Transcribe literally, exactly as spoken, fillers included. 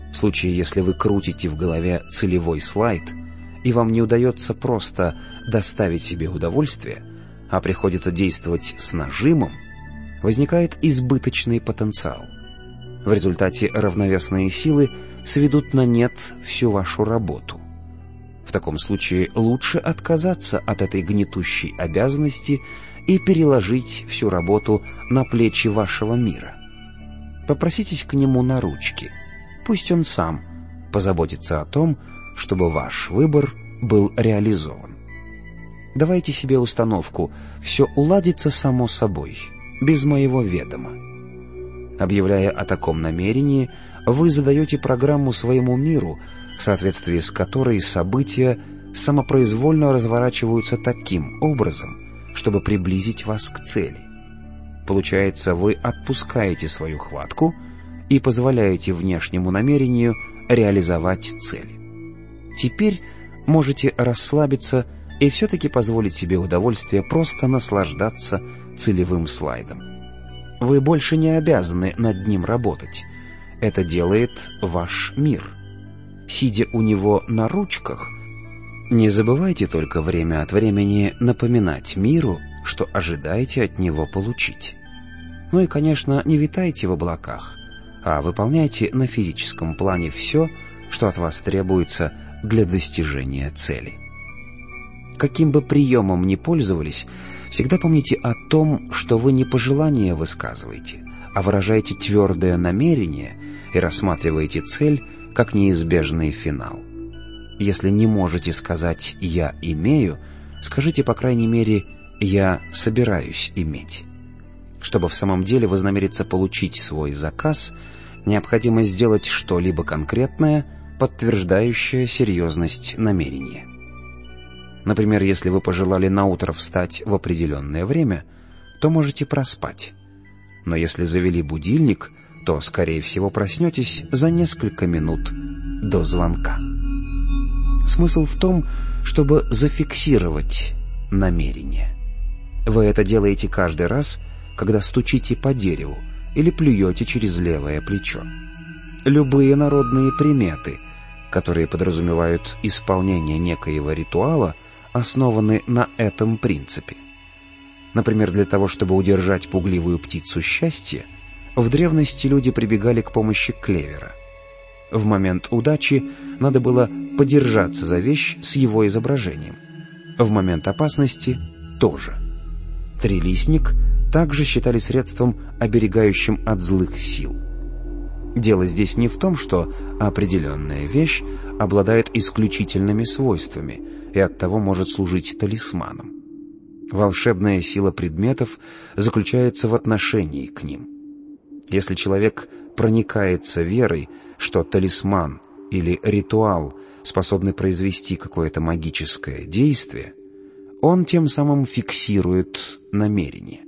В случае, если вы крутите в голове целевой слайд, и вам не удается просто доставить себе удовольствие, а приходится действовать с нажимом, возникает избыточный потенциал. В результате равновесные силы сведут на нет всю вашу работу. В таком случае лучше отказаться от этой гнетущей обязанности и переложить всю работу на плечи вашего мира. Попроситесь к нему на ручки. Пусть он сам позаботится о том, чтобы ваш выбор был реализован. Давайте себе установку «все уладится само собой, без моего ведома». Объявляя о таком намерении, вы задаете программу своему миру, в соответствии с которой события самопроизвольно разворачиваются таким образом, чтобы приблизить вас к цели. Получается, вы отпускаете свою хватку и позволяете внешнему намерению реализовать цель. Теперь можете расслабиться и все-таки позволить себе удовольствие просто наслаждаться целевым слайдом. Вы больше не обязаны над ним работать. Это делает ваш мир. Сидя у него на ручках, не забывайте только время от времени напоминать миру, что ожидаете от него получить. Ну и, конечно, не витайте в облаках, а выполняйте на физическом плане все, что от вас требуется для достижения цели. Каким бы приемом ни пользовались, всегда помните о том, что вы не пожелания высказываете, а выражаете твердое намерение и рассматриваете цель как неизбежный финал. Если не можете сказать «я имею», скажите, по крайней мере, «я собираюсь иметь». Чтобы в самом деле вознамериться получить свой заказ, необходимо сделать что-либо конкретное, подтверждающее серьезность намерения. Например, если вы пожелали наутро встать в определенное время, то можете проспать. Но если завели будильник, то, скорее всего, проснетесь за несколько минут до звонка. Смысл в том, чтобы зафиксировать намерение. Вы это делаете каждый раз, когда стучите по дереву или плюете через левое плечо. Любые народные приметы, которые подразумевают исполнение некоего ритуала, основаны на этом принципе. Например, для того, чтобы удержать пугливую птицу счастья, в древности люди прибегали к помощи клевера. В момент удачи надо было подержаться за вещь с его изображением. В момент опасности тоже. Трилистник также считали средством, оберегающим от злых сил. Дело здесь не в том, что определенная вещь обладает исключительными свойствами и оттого может служить талисманом. Волшебная сила предметов заключается в отношении к ним. Если человек проникается верой, что талисман или ритуал способны произвести какое-то магическое действие, он тем самым фиксирует намерение.